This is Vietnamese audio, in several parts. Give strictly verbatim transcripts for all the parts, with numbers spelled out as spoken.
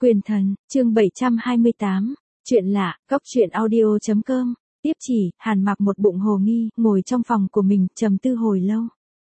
Quyền thần, chương bảy trăm hai mươi tám, chuyện lạ, góc truyện audio.com, tiếp chỉ, Hàn Mặc một bụng hồ nghi, ngồi trong phòng của mình, trầm tư hồi lâu.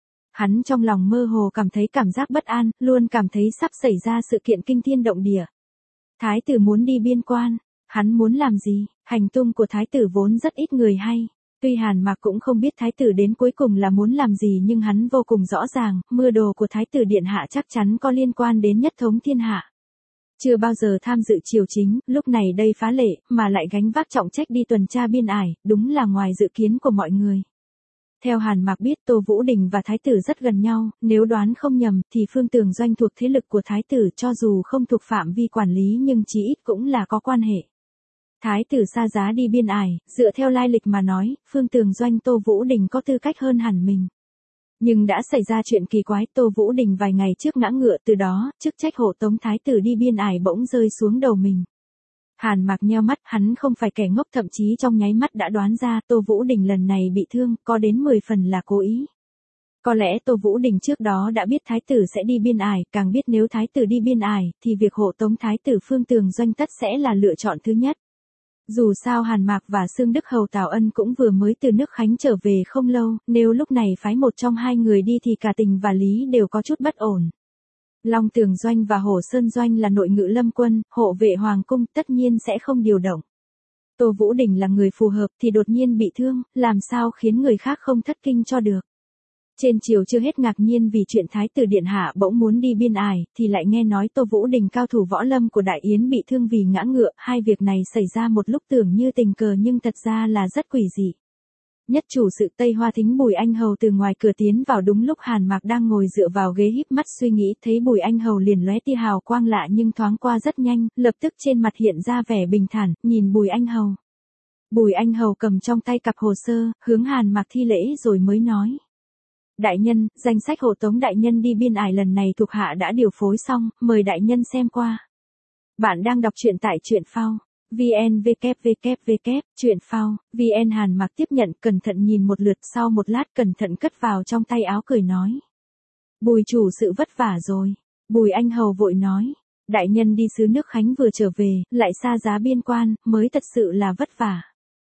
Hắn trong lòng mơ hồ cảm thấy cảm giác bất an, luôn cảm thấy sắp xảy ra sự kiện kinh thiên động địa. Thái tử muốn đi biên quan, hắn muốn làm gì, hành tung của thái tử vốn rất ít người hay. Tuy Hàn Mặc cũng không biết thái tử đến cuối cùng là muốn làm gì nhưng hắn vô cùng rõ ràng, mưu đồ của thái tử điện hạ chắc chắn có liên quan đến nhất thống thiên hạ. Chưa bao giờ tham dự triều chính, lúc này đây phá lệ, mà lại gánh vác trọng trách đi tuần tra biên ải, đúng là ngoài dự kiến của mọi người. Theo Hàn Mặc biết Tô Vũ Đình và thái tử rất gần nhau, nếu đoán không nhầm thì Phương Tường Doanh thuộc thế lực của thái tử cho dù không thuộc phạm vi quản lý nhưng chí ít cũng là có quan hệ. Thái tử xa giá đi biên ải, dựa theo lai lịch mà nói, Phương Tường Doanh Tô Vũ Đình có tư cách hơn hẳn mình. Nhưng đã xảy ra chuyện kỳ quái, Tô Vũ Đình vài ngày trước ngã ngựa, từ đó, chức trách hộ tống thái tử đi biên ải bỗng rơi xuống đầu mình. Hàn Mặc nheo mắt, hắn không phải kẻ ngốc, thậm chí trong nháy mắt đã đoán ra Tô Vũ Đình lần này bị thương, có đến mười phần là cố ý. Có lẽ Tô Vũ Đình trước đó đã biết thái tử sẽ đi biên ải, càng biết nếu thái tử đi biên ải, thì việc hộ tống thái tử Phương Tường Doanh tất sẽ là lựa chọn thứ nhất. Dù sao Hàn Mặc và Xương Đức Hầu Tào Ân cũng vừa mới từ nước Khánh trở về không lâu, nếu lúc này phái một trong hai người đi thì cả Tình và Lý đều có chút bất ổn. Long Tường Doanh và Hổ Sơn Doanh là nội ngự lâm quân, hộ vệ hoàng cung, tất nhiên sẽ không điều động. Tô Vũ Đình là người phù hợp thì đột nhiên bị thương, làm sao khiến người khác không thất kinh cho được. Trên triều chưa hết ngạc nhiên vì chuyện thái tử điện hạ bỗng muốn đi biên ải, thì lại nghe nói Tô Vũ Đình cao thủ võ lâm của Đại Yến bị thương vì ngã ngựa, hai việc này xảy ra một lúc tưởng như tình cờ nhưng thật ra là rất quỷ dị. Nhất chủ sự Tây Hoa Thính Bùi Anh Hầu từ ngoài cửa tiến vào đúng lúc Hàn Mặc đang ngồi dựa vào ghế híp mắt suy nghĩ, thấy Bùi Anh Hầu liền lóe tia hào quang lạ nhưng thoáng qua rất nhanh, lập tức trên mặt hiện ra vẻ bình thản, nhìn Bùi Anh Hầu. Bùi Anh Hầu cầm trong tay cặp hồ sơ, hướng Hàn Mặc thi lễ rồi mới nói. Đại nhân, danh sách hộ tống đại nhân đi biên ải lần này thuộc hạ đã điều phối xong, mời đại nhân xem qua. Bạn đang đọc truyện tại truyện phao. vn vê kép vê kép vê kép, truyện phao, vn. Hàn Mặc tiếp nhận, cẩn thận nhìn một lượt, sau một lát cẩn thận cất vào trong tay áo cười nói. Bùi chủ sự vất vả rồi. Bùi Anh Hầu vội nói. Đại nhân đi xứ nước Khánh vừa trở về, lại xa giá biên quan, mới thật sự là vất vả.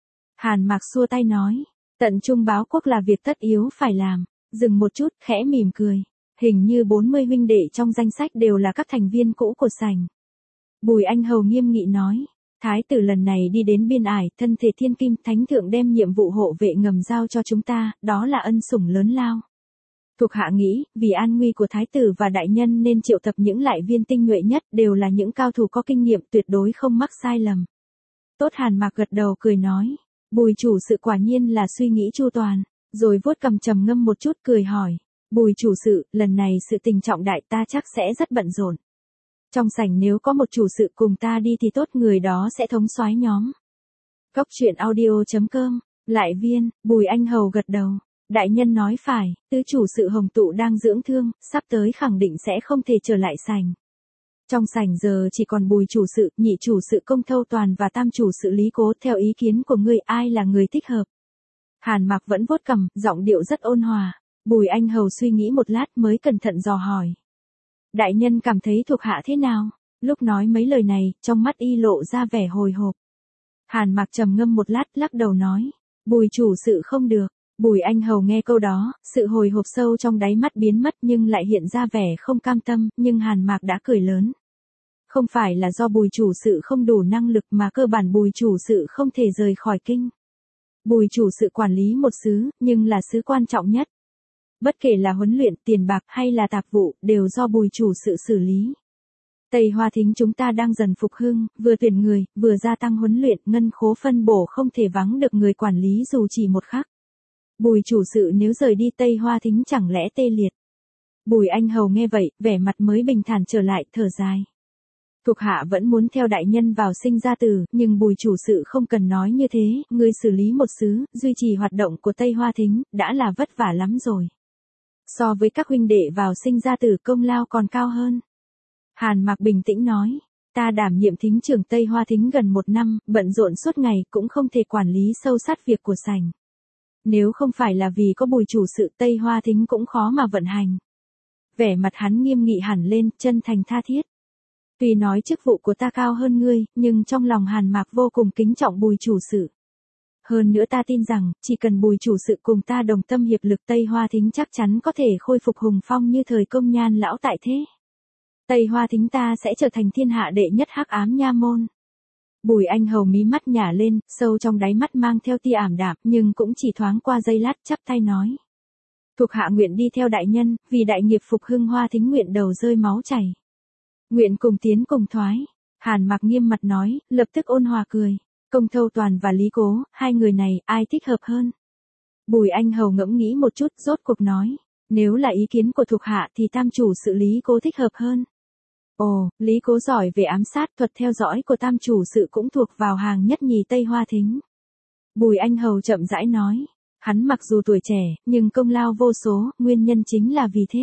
Hàn Mặc xua tay nói. Tận trung báo quốc là việc tất yếu phải làm. Dừng một chút, khẽ mỉm cười. Hình như bốn mươi huynh đệ trong danh sách đều là các thành viên cũ của sảnh. Bùi Anh Hầu nghiêm nghị nói. Thái tử lần này đi đến biên ải, thân thể thiên kim, thánh thượng đem nhiệm vụ hộ vệ ngầm giao cho chúng ta, đó là ân sủng lớn lao. Thuộc hạ nghĩ, vì an nguy của thái tử và đại nhân nên triệu tập những lại viên tinh nhuệ nhất, đều là những cao thủ có kinh nghiệm, tuyệt đối không mắc sai lầm. Tốt. Hàn Mặc gật đầu cười nói. Bùi chủ sự quả nhiên là suy nghĩ chu toàn. Rồi vuốt cầm trầm ngâm một chút cười hỏi. Bùi chủ sự, lần này sự tình trọng đại ta chắc sẽ rất bận rộn. Trong sảnh nếu có một chủ sự cùng ta đi thì tốt, người đó sẽ thống soái nhóm. Góc truyện audio.com, lại viên, Bùi Anh Hầu gật đầu. Đại nhân nói phải, tứ chủ sự Hồng Tụ đang dưỡng thương, sắp tới khẳng định sẽ không thể trở lại sảnh. Trong sảnh giờ chỉ còn Bùi chủ sự, nhị chủ sự Công Thâu Toàn và tam chủ sự Lý Cố, theo ý kiến của ngươi ai là người thích hợp? Hàn Mặc vẫn vuốt cằm, giọng điệu rất ôn hòa. Bùi Anh Hầu suy nghĩ một lát mới cẩn thận dò hỏi. Đại nhân cảm thấy thuộc hạ thế nào? Lúc nói mấy lời này, trong mắt y lộ ra vẻ hồi hộp. Hàn Mặc trầm ngâm một lát, lắc đầu nói. Bùi chủ sự không được. Bùi Anh Hầu nghe câu đó, sự hồi hộp sâu trong đáy mắt biến mất nhưng lại hiện ra vẻ không cam tâm, nhưng Hàn Mặc đã cười lớn. Không phải là do bùi chủ sự không đủ năng lực mà cơ bản bùi chủ sự không thể rời khỏi kinh. Bùi chủ sự quản lý một xứ, nhưng là xứ quan trọng nhất. Bất kể là huấn luyện, tiền bạc hay là tạp vụ, đều do bùi chủ sự xử lý. Tây Hoa Thính chúng ta đang dần phục hưng, vừa tuyển người, vừa gia tăng huấn luyện, ngân khố phân bổ không thể vắng được người quản lý dù chỉ một khắc. Bùi chủ sự nếu rời đi Tây Hoa Thính chẳng lẽ tê liệt. Bùi Anh Hầu nghe vậy, vẻ mặt mới bình thản trở lại, thở dài. Thuộc hạ vẫn muốn theo đại nhân vào sinh ra tử, nhưng bùi chủ sự không cần nói như thế, người xử lý một xứ, duy trì hoạt động của Tây Hoa Thính, đã là vất vả lắm rồi. So với các huynh đệ vào sinh ra tử công lao còn cao hơn. Hàn Mặc bình tĩnh nói, ta đảm nhiệm thính trưởng Tây Hoa Thính gần một năm, bận rộn suốt ngày cũng không thể quản lý sâu sát việc của sảnh. Nếu không phải là vì có bùi chủ sự Tây Hoa Thính cũng khó mà vận hành. Vẻ mặt hắn nghiêm nghị hẳn lên, chân thành tha thiết. Tuy nói chức vụ của ta cao hơn ngươi, nhưng trong lòng Hàn Mạc vô cùng kính trọng Bùi chủ sự. Hơn nữa ta tin rằng, chỉ cần Bùi chủ sự cùng ta đồng tâm hiệp lực Tây Hoa Thính chắc chắn có thể khôi phục hùng phong như thời Công Nhan lão tại thế. Tây Hoa Thính ta sẽ trở thành thiên hạ đệ nhất hắc ám nha môn. Bùi Anh Hầu mí mắt nhả lên, sâu trong đáy mắt mang theo tia ảm đạm, nhưng cũng chỉ thoáng qua giây lát chắp tay nói. Thuộc hạ nguyện đi theo đại nhân, vì đại nghiệp phục hưng Hoa Thính nguyện đầu rơi máu chảy. Nguyện cùng tiến cùng thoái. Hàn Mạc nghiêm mặt nói, lập tức ôn hòa cười. Công Thâu Toàn và Lý Cố, hai người này, ai thích hợp hơn? Bùi Anh Hầu ngẫm nghĩ một chút, rốt cuộc nói. Nếu là ý kiến của thuộc hạ thì tam chủ sự Lý Cố thích hợp hơn. Ồ, Lý Cố giỏi về ám sát, thuật theo dõi của tam chủ sự cũng thuộc vào hàng nhất nhì Tây Hoa Thính. Bùi Anh Hầu chậm rãi nói. Hắn mặc dù tuổi trẻ, nhưng công lao vô số, nguyên nhân chính là vì thế.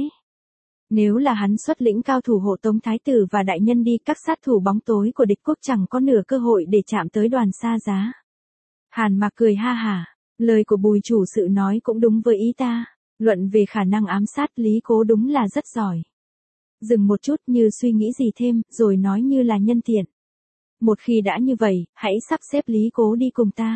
Nếu là hắn xuất lĩnh cao thủ hộ tống thái tử và đại nhân đi, các sát thủ bóng tối của địch quốc chẳng có nửa cơ hội để chạm tới Đoàn Sa Giá. Hàn Mạc cười ha hả, lời của Bùi chủ sự nói cũng đúng với ý ta, luận về khả năng ám sát Lý Cố đúng là rất giỏi. Dừng một chút như suy nghĩ gì thêm, rồi nói như là nhân tiện. Một khi đã như vậy, hãy sắp xếp Lý Cố đi cùng ta.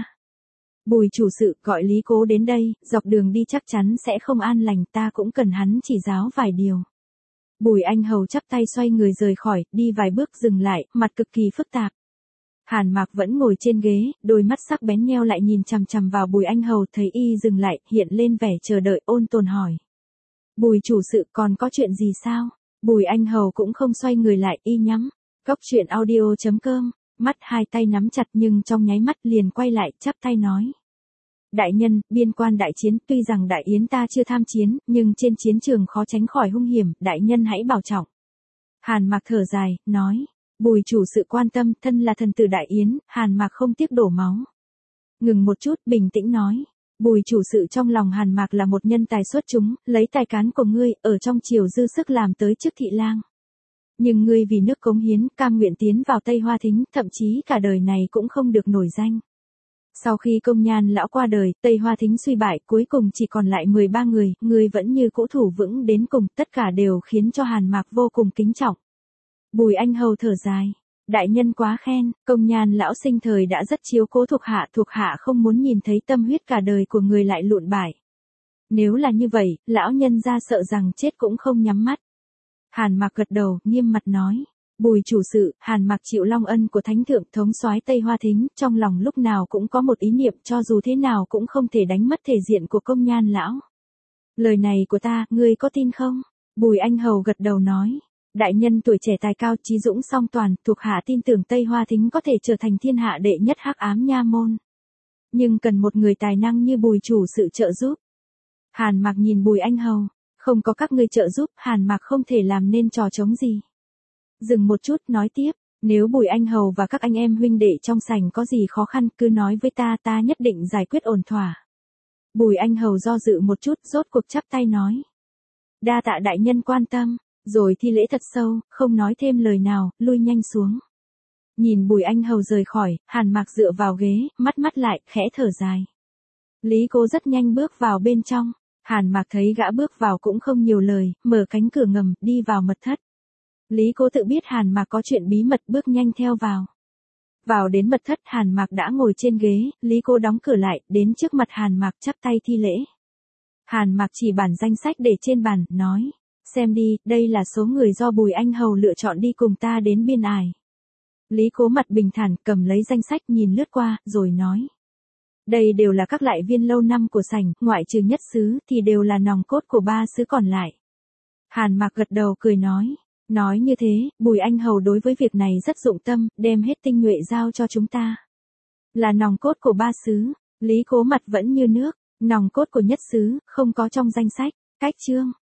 Bùi chủ sự gọi Lý Cố đến đây, dọc đường đi chắc chắn sẽ không an lành, ta cũng cần hắn chỉ giáo vài điều. Bùi Anh Hầu chắp tay xoay người rời khỏi, đi vài bước dừng lại, mặt cực kỳ phức tạp. Hàn Mạc vẫn ngồi trên ghế, đôi mắt sắc bén nheo lại nhìn chằm chằm vào Bùi Anh Hầu, thấy y dừng lại, hiện lên vẻ chờ đợi, ôn tồn hỏi. Bùi chủ sự còn có chuyện gì sao? Bùi Anh Hầu cũng không xoay người lại, y nhắm. Cốc truyện audio chấm com, mắt hai tay nắm chặt nhưng trong nháy mắt liền quay lại, chắp tay nói. Đại nhân, biên quan đại chiến, tuy rằng đại yến ta chưa tham chiến, nhưng trên chiến trường khó tránh khỏi hung hiểm, đại nhân hãy bảo trọng. Hàn Mạc thở dài, nói. Bùi chủ sự quan tâm, thân là thần tử đại yến, Hàn Mạc không tiếc đổ máu. Ngừng một chút, bình tĩnh nói. Bùi chủ sự trong lòng Hàn Mạc là một nhân tài xuất chúng, lấy tài cán của ngươi, ở trong triều dư sức làm tới chức thị lang. Nhưng ngươi vì nước cống hiến, cam nguyện tiến vào Tây Hoa Thính, thậm chí cả đời này cũng không được nổi danh. Sau khi Công Nhan lão qua đời, Tây Hoa Thính suy bại, cuối cùng chỉ còn lại mười ba người, ngươi vẫn như cũ thủ vững đến cùng, tất cả đều khiến cho Hàn Mạc vô cùng kính trọng. Bùi Anh Hầu thở dài. Đại nhân quá khen, Công Nhan lão sinh thời đã rất chiếu cố thuộc hạ, thuộc hạ không muốn nhìn thấy tâm huyết cả đời của người lại lụn bại. Nếu là như vậy, lão nhân gia sợ rằng chết cũng không nhắm mắt. Hàn Mạc gật đầu, nghiêm mặt nói. Bùi chủ sự, Hàn Mạc chịu long ân của thánh thượng thống soái Tây Hoa Thính, trong lòng lúc nào cũng có một ý niệm, cho dù thế nào cũng không thể đánh mất thể diện của Công Nhan lão. Lời này của ta, ngươi có tin không? Bùi Anh Hầu gật đầu nói. Đại nhân tuổi trẻ tài cao, trí dũng song toàn, thuộc hạ tin tưởng Tây Hoa Thính có thể trở thành thiên hạ đệ nhất hắc ám nha môn. Nhưng cần một người tài năng như Bùi chủ sự trợ giúp. Hàn Mạc nhìn Bùi Anh Hầu, không có các ngươi trợ giúp, Hàn Mạc không thể làm nên trò trống gì. Dừng một chút, nói tiếp, nếu Bùi Anh Hầu và các anh em huynh đệ trong sảnh có gì khó khăn, cứ nói với ta, ta nhất định giải quyết ổn thỏa. Bùi Anh Hầu do dự một chút, rốt cuộc chắp tay nói. Đa tạ đại nhân quan tâm. Rồi thi lễ thật sâu, không nói thêm lời nào, lui nhanh xuống. Nhìn Bùi Anh Hầu rời khỏi, Hàn Mạc dựa vào ghế, mắt mắt lại, khẽ thở dài. Lý Cố rất nhanh bước vào bên trong. Hàn Mạc thấy gã bước vào cũng không nhiều lời, mở cánh cửa ngầm, đi vào mật thất. Lý Cố tự biết Hàn Mạc có chuyện bí mật, bước nhanh theo vào. Vào đến mật thất, Hàn Mạc đã ngồi trên ghế, Lý Cố đóng cửa lại, đến trước mặt Hàn Mạc chắp tay thi lễ. Hàn Mạc chỉ bản danh sách để trên bàn, nói. Xem đi, đây là số người do Bùi Anh Hầu lựa chọn đi cùng ta đến biên ải. Lý Cố mặt bình thản, cầm lấy danh sách nhìn lướt qua, rồi nói. Đây đều là các lại viên lâu năm của sảnh, ngoại trừ nhất xứ, thì đều là nòng cốt của ba xứ còn lại. Hàn Mạc gật đầu cười nói. Nói như thế, Bùi Anh Hầu đối với việc này rất dụng tâm, đem hết tinh nhuệ giao cho chúng ta. Là nòng cốt của ba xứ, Lý Cố mặt vẫn như nước, nòng cốt của nhất xứ, không có trong danh sách. Cách chương.